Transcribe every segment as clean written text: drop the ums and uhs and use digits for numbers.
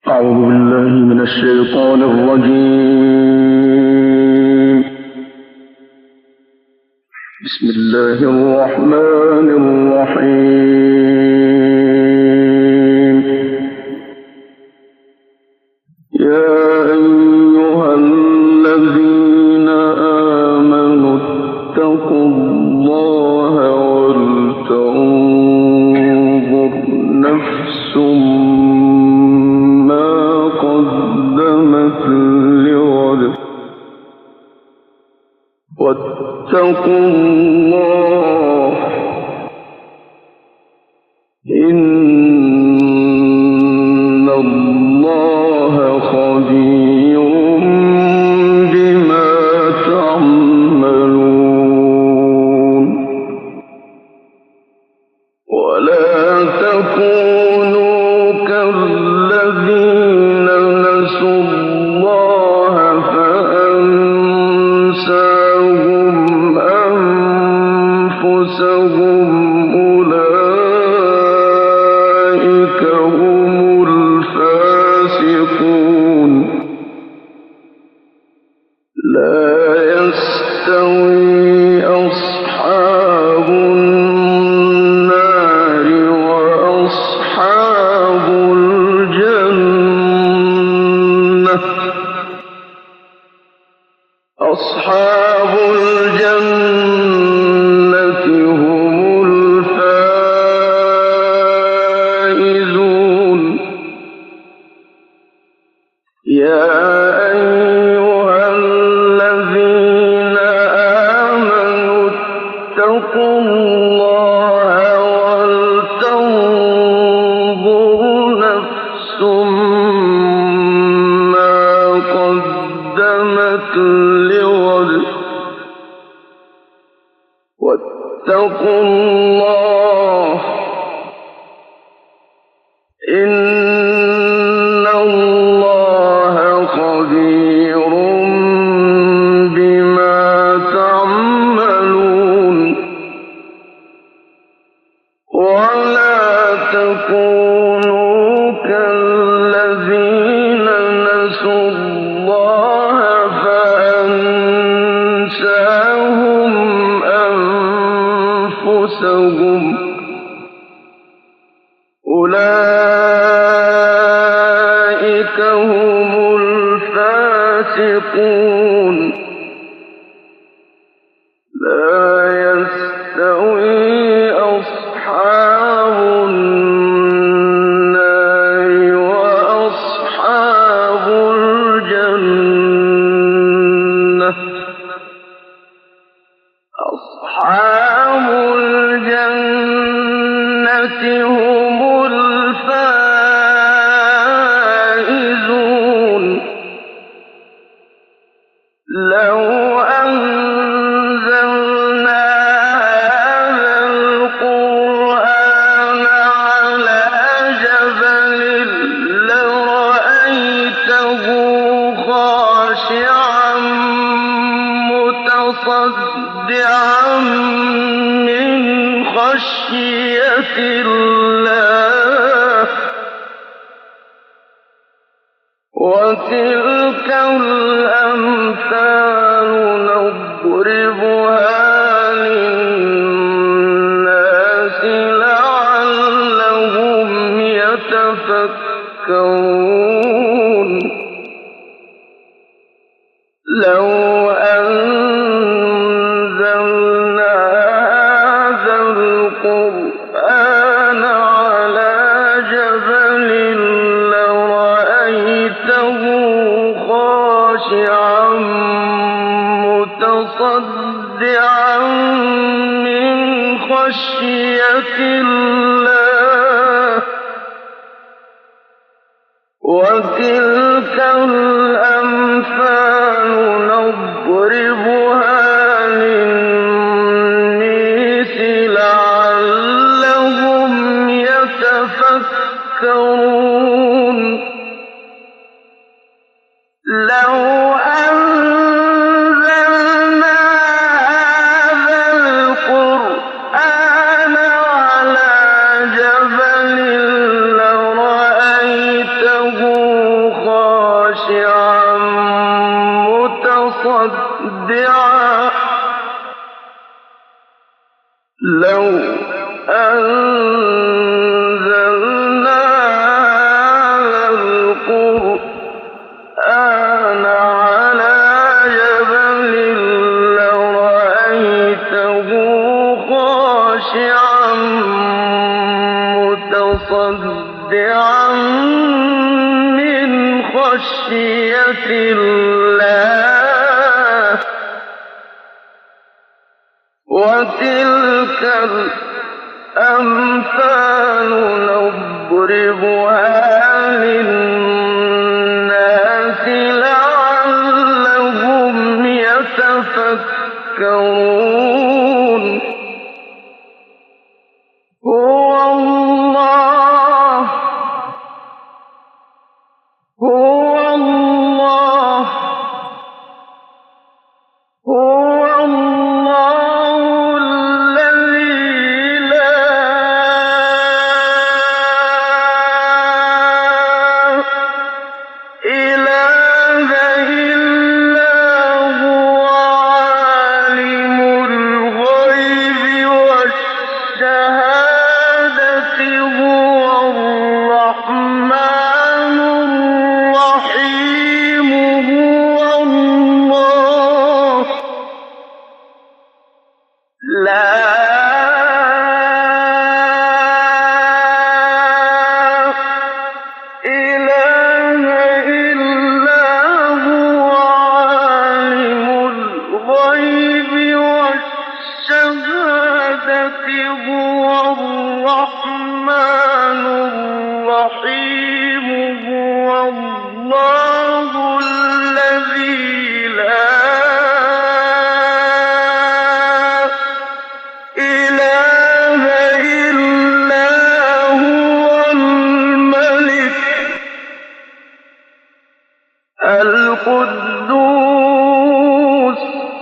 أعوذ بالله من الشيطان الرجيم. بسم الله الرحمن الرحيم. يا أيها الذين آمنوا اتقوا الله ولتنظر نفس واتقوا الله إن الله خبير بما تعملون. ولا تكونوا كالذين نسوا الله أولئك هم الفاسقون. لا يستوي أصحاب النار وأصحاب الجنة. أصحاب الجنة هم الفائزون. يا أيها الذين آمنوا اتقوا الله ولتنظر نفس ما قدمت لغد واتقوا الله إن الله خبير بما تعملون. ولا تكونوا كالذين نسوا الله فأنساهم أنفسهم. أولئك هم الفاسقون. لا يستوي أصحاب النار وأصحاب الجنة. أصحاب الجنة هم الفائزون. لو أنزلنا هذا القرآن على جبل لرأيته خاشعا متصدعا من خشية الله. وتلك الأمثال نضربها للناس لعلهم يتفكرون. لو أنزلنا هذا القرآن على جبل لرأيته خاشعا متصدعا من خشية الله. وتلك الأمثال نضربها للناس لعلهم يتفكرون. لو أنزلنا هذا القرآن على جبل لرأيته خاشعا متصدعا لو أنزلنا هذا القرآن على جبل لرأيته خاشعا متصدعا من خشية الله وتلك الأمثال نضربها للناس لعلهم يتفكرون هو الله هو الله هو الله الذي لا إله إلا هو عالم الغيب والشهادة هو الرحمن الرحيم هو الله لا إله إلا هو عالم الغيب والشهادة هو الرحمن الرحيم هو الله الذي لا إله إلا هو الملك القدوس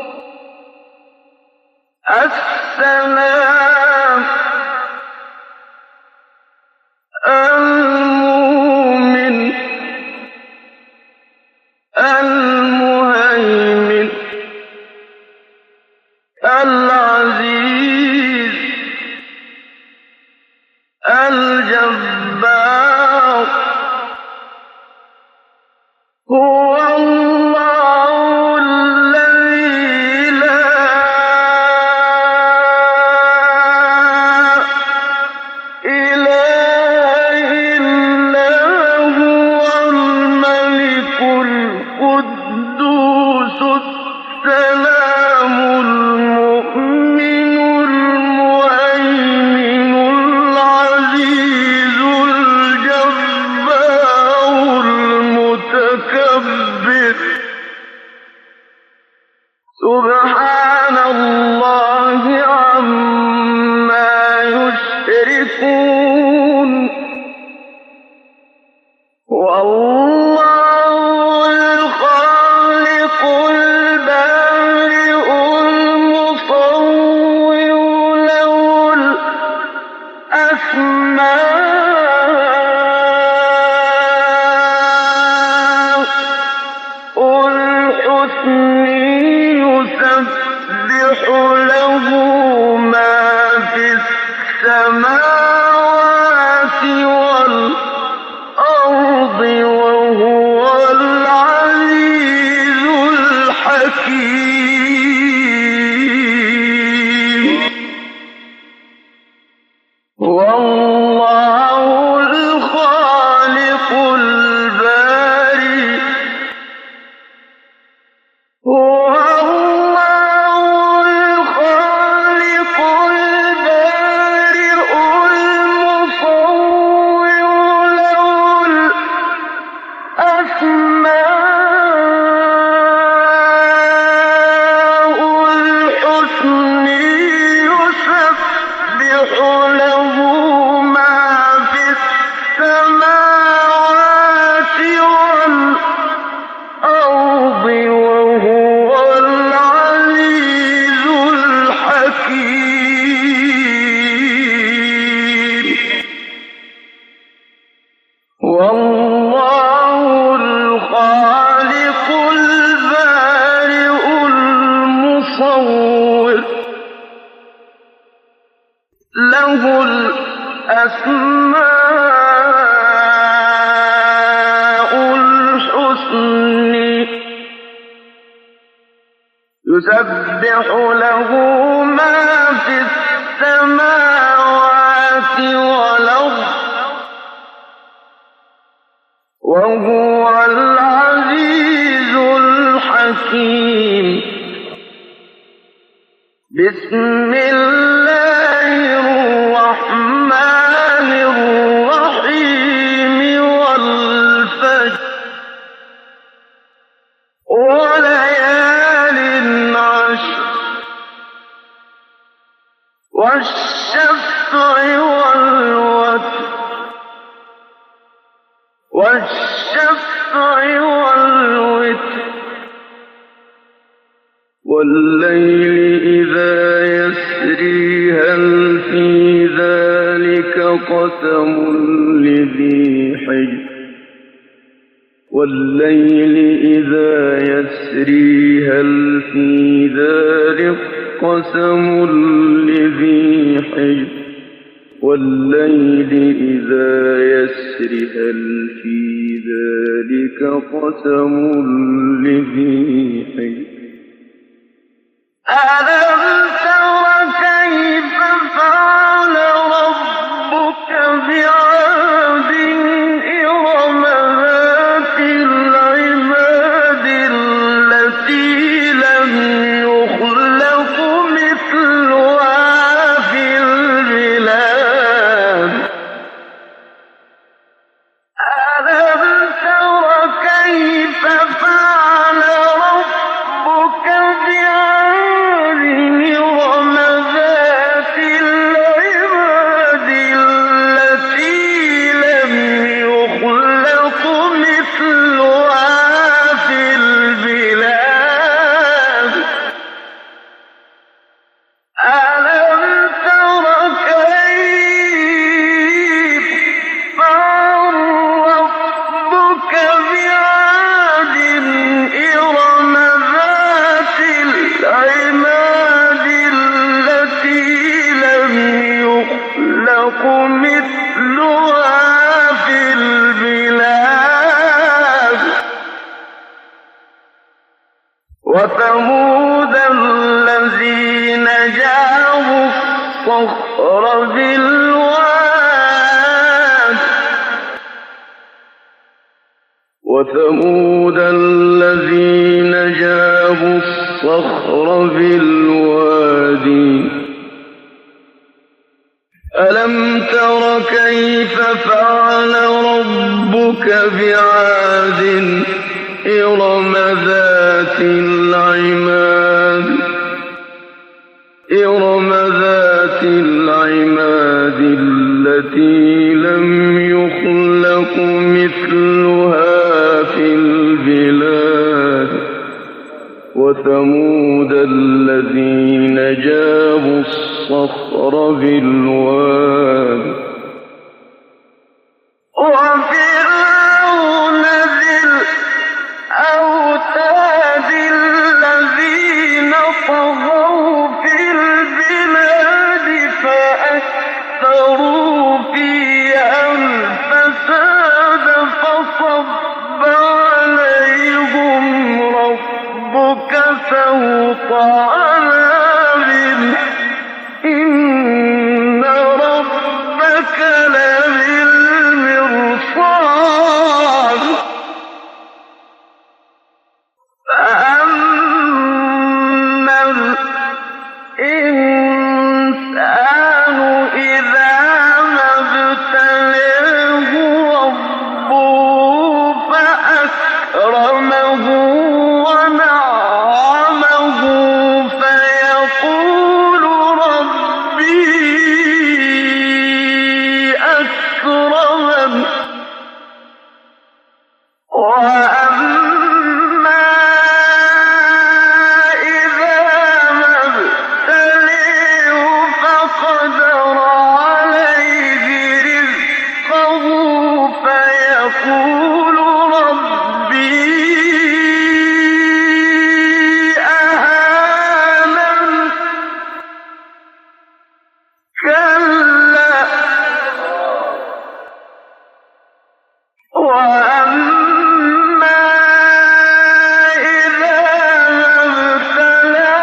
السلام المؤمن المهيمن العزيز الجبار هو الله الذي لا إله إلا هو الملك القدوس السلام المؤمن المهيمن العزيز الجبار المتكبر سبحان الله عما يشركون والله الخالق البارئ المصور له الأسماء الحسنى يسبح له ما في السماوات والأرض وهو يسبح له ما في السماوات والأرض وهو العزيز الحكيم. بسم الله الرحمن الرحيم والفجر وليال عشر والشفع والوتر والليل إذا يسري هل في ذلك قسم لذي حجر والليل إذا يسري هل في ذلك قسم لذي حجر والليل إذا يسري هل في ذلك قسم لذي حجر. ألم تر كيف فعل ربك بعاد إرم ذات العماد التي لم يخلق مثلها في البلاد. ألم تر كيف فعل ربك بعاد إرم ذات العماد التي لم يخلق مثلها في البلاد. ألم تر كيف فعل ربك بعاد إرم ذات العماد التي لم يخلق مثلها في البلاد. وثمود الذين جابوا الصخر بالواد وثمود الذين جابوا الصخر بالوادي. ألم تر كيف فعل ربك بعاد إرم ذات العماد التي لم يخلق مثلها في البلاد. وثمود الذين جابوا الصخر بالواد. وفرعون ذي الأوتاد الذين طغوا في البلاد فأكثروا فيها الفساد فصب عليهم ربك سوط عذاب إن ربك لبالمرصاد. فأما الإنسان إذا ما ابتلاه ربه فأكرمه ونعمه فيقول ربي أكرمن. وأما إذا ما ابتليه فقدر عليه رزقه فيقول ربي أهانن. كلا. وأما إذا ما ابتلاه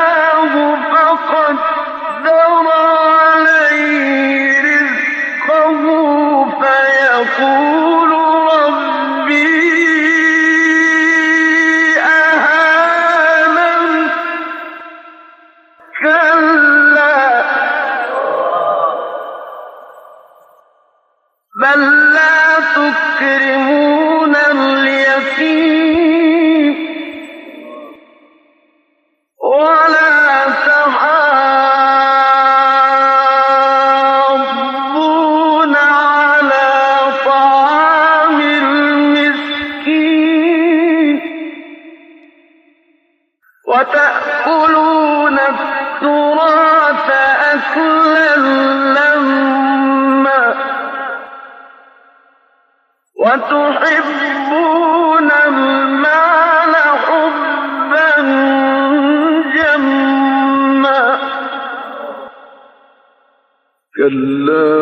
وتأكلون التراث أكلا لما وتحبون المال حبا جما كلا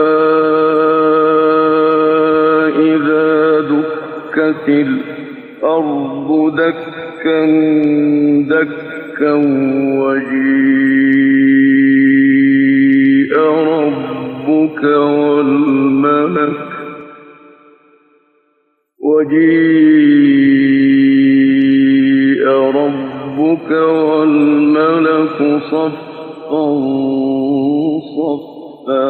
إذا دكت الأرض دكا دكا وجيء ربك والملك صفا صفا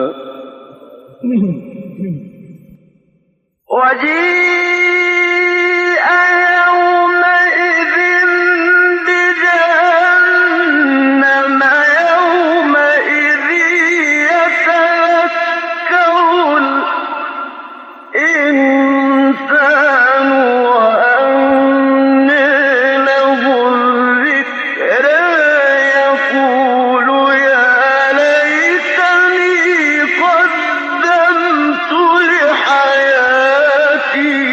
وجيء يومئذ بجهنم يومئذ يتذكر الإنسان وأنى له الذكرى يقول يا ليتني قدمت لحياتي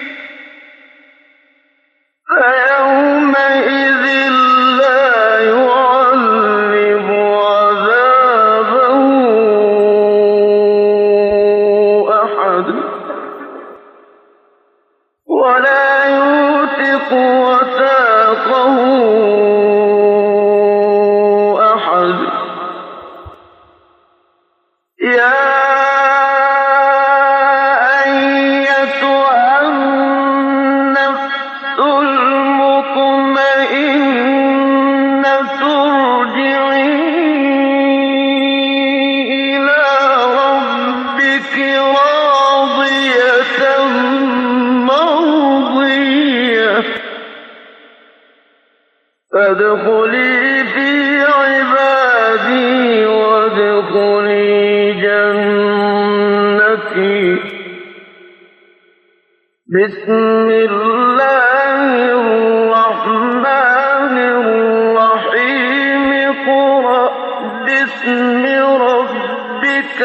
فيومئذ لا يعذب عذابه أحد ولا يوثق وثاقه أحد يا أيتها النفس المطمئنة ارجعي إلى ربك راضية مرضية فادخلي في عبادي وادخلي جنتي بسم الله الرحمن الرحيم اقرأ باسم ربك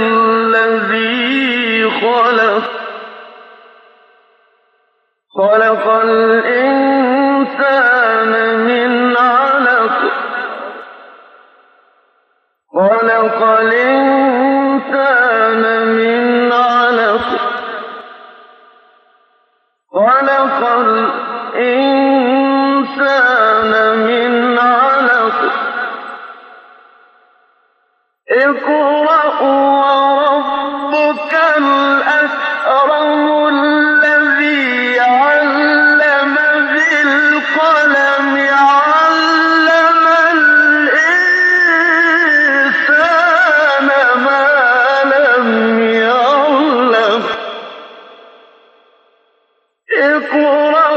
الذي خلق خلق الإنسان من علق خلق الإنسان من علق خلق الإنسان من علق اقرأ وربك الأكرم الذي علم بالقلم علم الإنسان ما لم يعلم اقرأ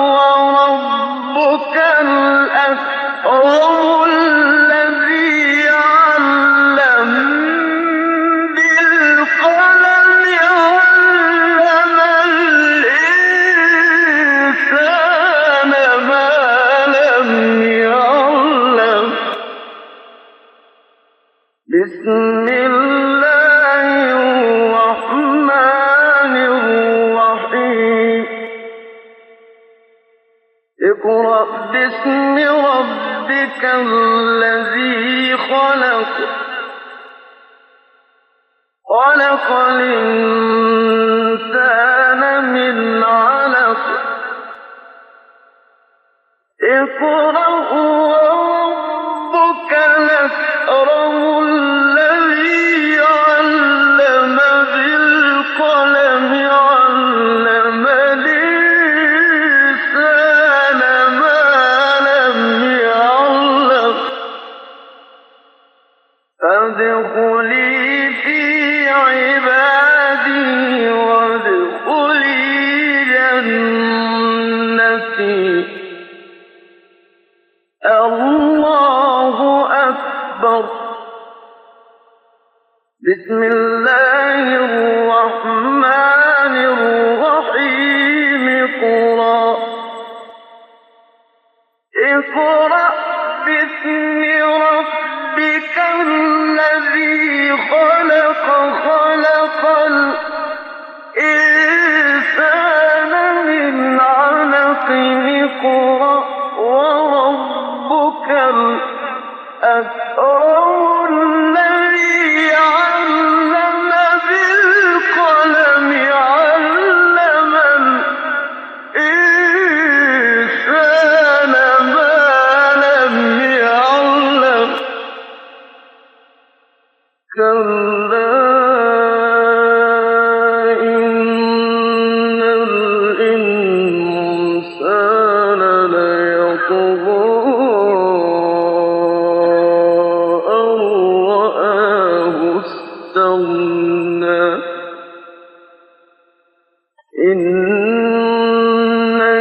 وربك الأكرم الذي علم بالقلم علم الإنسان ما لم يعلم بسم الله الرحمن الرحيم اقرأ باسم ربك الذي خلق خلق الإنسان من علق اقرأ وربك الأكرم الذي علم بالقلم علم الإنسان ما لم يعلم فادخلي في عبادي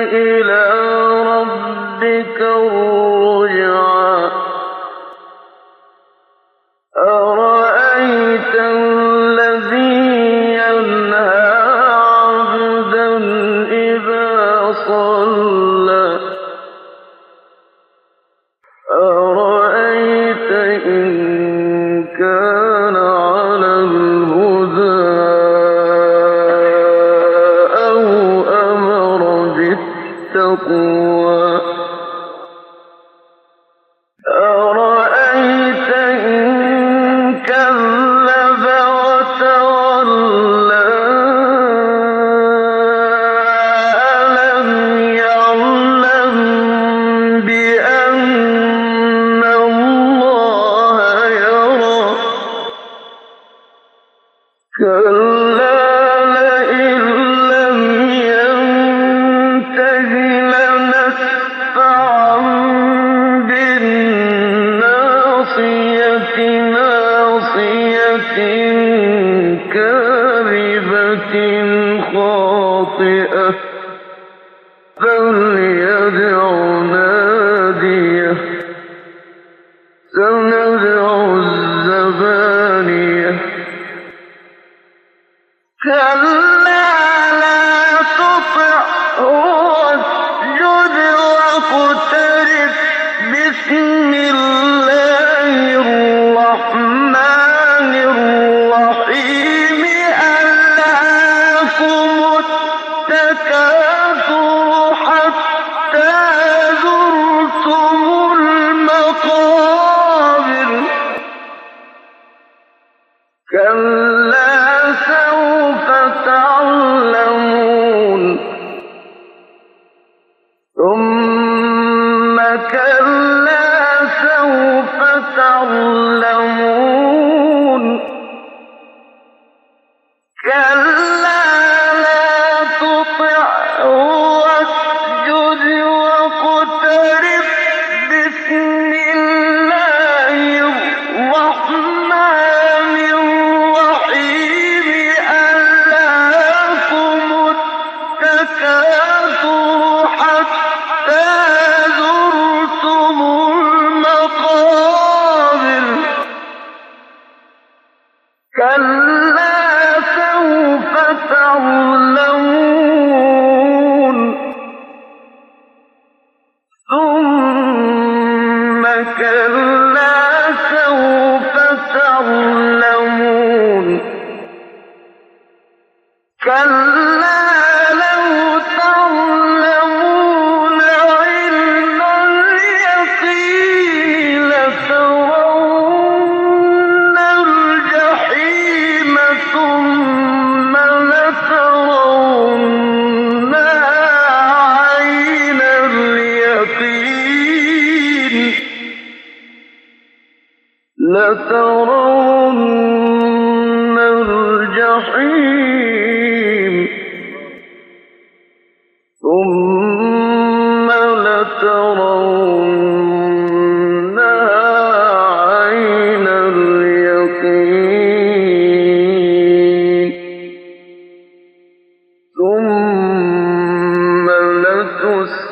إِلَىٰ رَبِّكَ الرُّجْعَىٰ أَرَأَيْتَ الَّذِي يَنْهَىٰ عَبْدًا إِذَا صَلَّىٰ أَرَأَيْتَ إِن كَانَ عَلَى الْهُدَىٰ أَوْ أَمَرَ بِالتَّقْوَىٰ أَرَأَيْتَ إِن كَذَّبَ وَتَوَلَّىٰ أَلَمْ يَعْلَم بِأَنَّ اللَّهَ يَرَىٰ كَلَّا لَئِن لَّمْ يَنتَهِ لَنَسْفَعًا بِالنَّاصِيَةِ نَاصِيَةٍ كَاذِبَةٍ خَاطِئَةٍ فَلْيَدْعُ نَادِيَهُ سَنَدْعُ الزَّبَانِيَةَ كَلَّا لَا تُطِعْهُ وَاسْجُدْ وَاقْتَرِب ۩ بِسْمِ اللَّهِ الرَّحْمَٰنِ الرَّحِيمِ أَلْهَاكُمُ التَّكَاثُرُ حَتَّىٰ زُرْتُمُ الْمَقَابِرَ كَلَّا سَوْفَ تَعْلَمُونَ ثُمَّ كَلَّا سَوْفَ تَعْلَمُونَ كَلَّا لَا تُطِعْهُ وَاسْجُدْ وَاقْتَرِب ۩ بِسْمِ اللَّهِ الرَّحْمَٰنِ الرَّحِيمِ أَلْهَاكُمُ التَّكَاثُرُ حَتَّىٰ زُرْتُمُ الْمَقَابِرَ كَلَّا سَوْفَ تَعْلَمُونَ ثُمَّ كَلَّا سَوْفَ تَعْلَمُونَ كَلَّا لَوْ تَعْلَمُونَ عِلْمَ الْيَقِينِ لَتَرَوُنَّ الْجَحِيمَ ثُمَّ لَتَرَوُنَّهَا عَيْنَ الْيَقِينِ لَتَرَوُنَّ الْجَحِيمَ ثُمَّ لَتَرَوُنَّهَا عَيْنَ الْيَقِينِ ثُمَّ لَتُسْأَلُنَّ